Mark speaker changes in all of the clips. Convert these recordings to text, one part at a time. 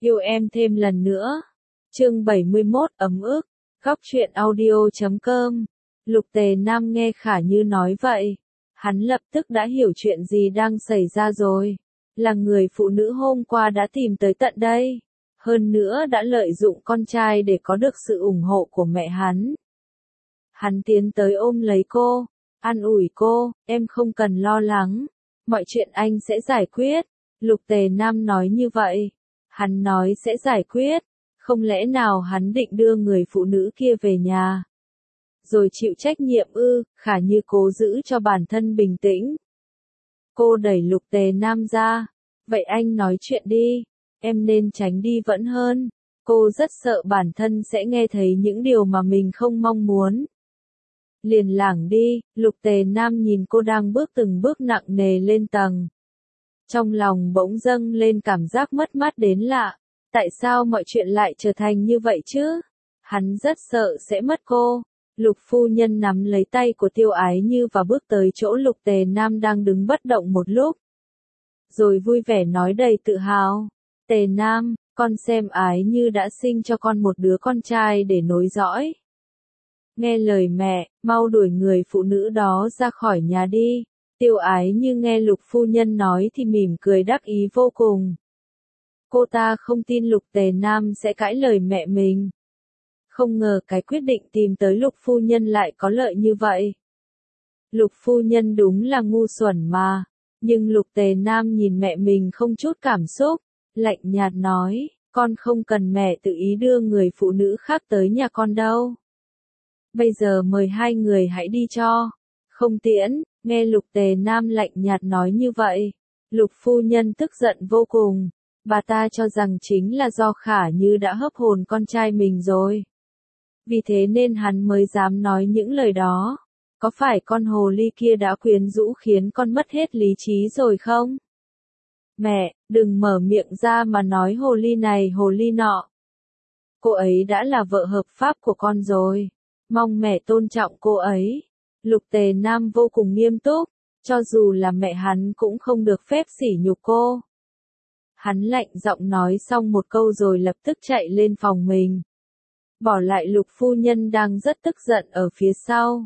Speaker 1: Yêu em thêm lần nữa. Chương 71 ấm ức. Góc truyện audio.com. Lục Tề Nam nghe Khả Như nói vậy. Hắn lập tức đã hiểu chuyện gì đang xảy ra rồi. Là người phụ nữ hôm qua đã tìm tới tận đây. Hơn nữa đã lợi dụng con trai để có được sự ủng hộ của mẹ hắn. Hắn tiến tới ôm lấy cô, an ủi cô, em không cần lo lắng. Mọi chuyện anh sẽ giải quyết. Lục Tề Nam nói như vậy. Hắn nói sẽ giải quyết. Không lẽ nào hắn định đưa người phụ nữ kia về nhà? Rồi chịu trách nhiệm ư? Khả Như cố giữ cho bản thân bình tĩnh. Cô đẩy Lục Tề Nam ra. Vậy anh nói chuyện đi. Em nên tránh đi vẫn hơn. Cô rất sợ bản thân sẽ nghe thấy những điều mà mình không mong muốn. Liền lảng đi, Lục Tề Nam nhìn cô đang bước từng bước nặng nề lên tầng. Trong lòng bỗng dâng lên cảm giác mất mát đến lạ. Tại sao mọi chuyện lại trở thành như vậy chứ? Hắn rất sợ sẽ mất cô. Lục phu nhân nắm lấy tay của Tiêu Ái Như và bước tới chỗ Lục Tề Nam đang đứng bất động một lúc. Rồi vui vẻ nói đầy tự hào. Tề Nam, con xem Ái Như đã sinh cho con một đứa con trai để nối dõi. Nghe lời mẹ, mau đuổi người phụ nữ đó ra khỏi nhà đi. Tiêu Ái Như nghe Lục phu nhân nói thì mỉm cười đắc ý vô cùng. Cô ta không tin Lục Tề Nam sẽ cãi lời mẹ mình. Không ngờ cái quyết định tìm tới Lục phu nhân lại có lợi như vậy. Lục phu nhân đúng là ngu xuẩn mà. Nhưng Lục Tề Nam nhìn mẹ mình không chút cảm xúc, lạnh nhạt nói, con không cần mẹ tự ý đưa người phụ nữ khác tới nhà con đâu. Bây giờ mời hai người hãy đi cho. Không tiễn. Nghe Lục Tề Nam lạnh nhạt nói như vậy. Lục phu nhân tức giận vô cùng. Bà ta cho rằng chính là do Khả Như đã hấp hồn con trai mình rồi. Vì thế nên hắn mới dám nói những lời đó. Có phải con hồ ly kia đã quyến rũ khiến con mất hết lý trí rồi không? Mẹ, đừng mở miệng ra mà nói hồ ly này hồ ly nọ. Cô ấy đã là vợ hợp pháp của con rồi. Mong mẹ tôn trọng cô ấy. Lục Tề Nam vô cùng nghiêm túc. Cho dù là mẹ hắn cũng không được phép sỉ nhục cô. Hắn lạnh giọng nói xong một câu rồi lập tức chạy lên phòng mình. Bỏ lại Lục phu nhân đang rất tức giận ở phía sau.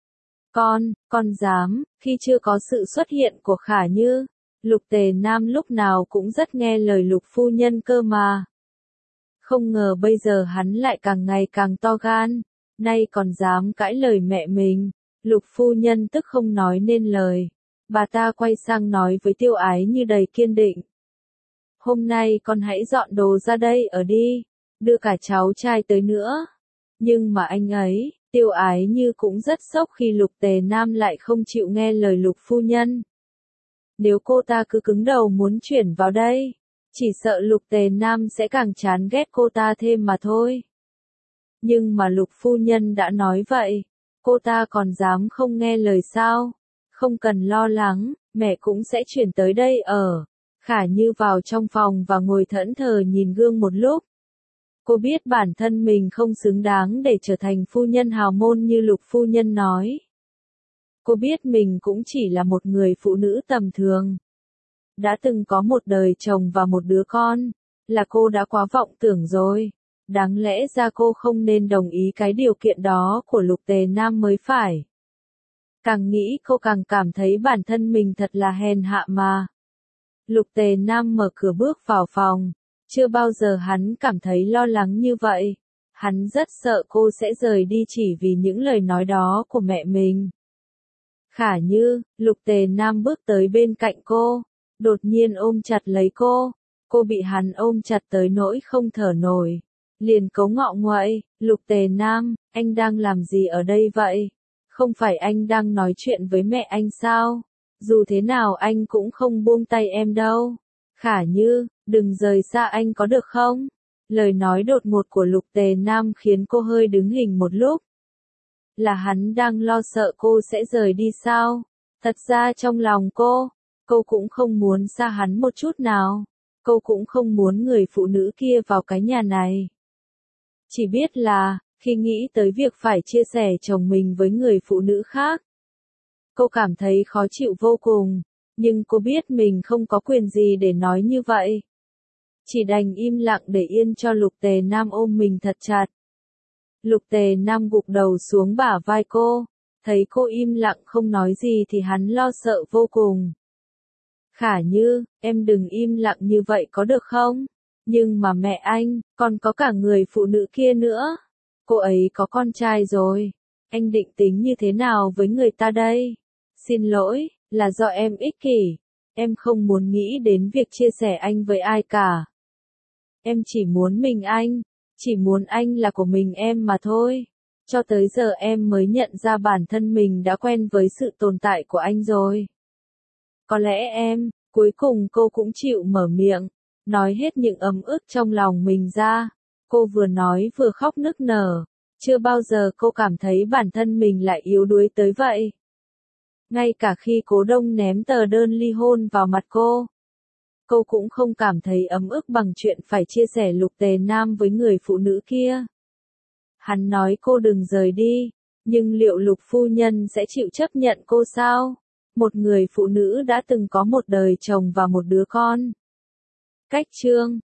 Speaker 1: Con dám, khi chưa có sự xuất hiện của Khả Như, Lục Tề Nam lúc nào cũng rất nghe lời Lục phu nhân cơ mà. Không ngờ bây giờ hắn lại càng ngày càng to gan, nay còn dám cãi lời mẹ mình. Lục phu nhân tức không nói nên lời. Bà ta quay sang nói với Tiêu Ái Như đầy kiên định. Hôm nay con hãy dọn đồ ra đây ở đi, đưa cả cháu trai tới nữa. Nhưng mà anh ấy, Tiêu Ái Như cũng rất sốc khi Lục Tề Nam lại không chịu nghe lời Lục phu nhân. Nếu cô ta cứ cứng đầu muốn chuyển vào đây, chỉ sợ Lục Tề Nam sẽ càng chán ghét cô ta thêm mà thôi. Nhưng mà Lục phu nhân đã nói vậy, cô ta còn dám không nghe lời sao? Không cần lo lắng, mẹ cũng sẽ chuyển tới đây ở. Khả Như vào trong phòng và ngồi thẫn thờ nhìn gương một lúc. Cô biết bản thân mình không xứng đáng để trở thành phu nhân hào môn như Lục phu nhân nói. Cô biết mình cũng chỉ là một người phụ nữ tầm thường. Đã từng có một đời chồng và một đứa con, là cô đã quá vọng tưởng rồi. Đáng lẽ ra cô không nên đồng ý cái điều kiện đó của Lục Tề Nam mới phải. Càng nghĩ cô càng cảm thấy bản thân mình thật là hèn hạ mà. Lục Tề Nam mở cửa bước vào phòng. Chưa bao giờ hắn cảm thấy lo lắng như vậy. Hắn rất sợ cô sẽ rời đi chỉ vì những lời nói đó của mẹ mình. Khả Như, Lục Tề Nam bước tới bên cạnh cô. Đột nhiên ôm chặt lấy cô. Cô bị hắn ôm chặt tới nỗi không thở nổi. Liền cấu ngọ nguậy, Lục Tề Nam, anh đang làm gì ở đây vậy? Không phải anh đang nói chuyện với mẹ anh sao? Dù thế nào anh cũng không buông tay em đâu. Khả Như, đừng rời xa anh có được không? Lời nói đột ngột của Lục Tề Nam khiến cô hơi đứng hình một lúc. Là hắn đang lo sợ cô sẽ rời đi sao? Thật ra trong lòng cô cũng không muốn xa hắn một chút nào. Cô cũng không muốn người phụ nữ kia vào cái nhà này. Chỉ biết là, khi nghĩ tới việc phải chia sẻ chồng mình với người phụ nữ khác, cô cảm thấy khó chịu vô cùng, nhưng cô biết mình không có quyền gì để nói như vậy. chỉ đành im lặng để yên cho Lục Tề Nam ôm mình thật chặt. Lục Tề Nam gục đầu xuống bả vai cô, thấy cô im lặng không nói gì thì hắn lo sợ vô cùng. Khả Như, em đừng im lặng như vậy có được không? Nhưng mà mẹ anh, còn có cả người phụ nữ kia nữa. Cô ấy có con trai rồi. Anh định tính như thế nào với người ta đây? Xin lỗi, là do em ích kỷ. Em không muốn nghĩ đến việc chia sẻ anh với ai cả. Em chỉ muốn mình anh, chỉ muốn anh là của mình em mà thôi. Cho tới giờ em mới nhận ra bản thân mình đã quen với sự tồn tại của anh rồi. Có lẽ em, cuối cùng cô cũng chịu mở miệng, nói hết những ấm ức trong lòng mình ra. Cô vừa nói vừa khóc nức nở. Chưa bao giờ cô cảm thấy bản thân mình lại yếu đuối tới vậy. Ngay cả khi Cố Đông ném tờ đơn ly hôn vào mặt cô cũng không cảm thấy ấm ức bằng chuyện phải chia sẻ Lục Tề Nam với người phụ nữ kia. Hắn nói cô đừng rời đi, nhưng liệu Lục phu nhân sẽ chịu chấp nhận cô sao? Một người phụ nữ đã từng có một đời chồng và một đứa con. Cách chương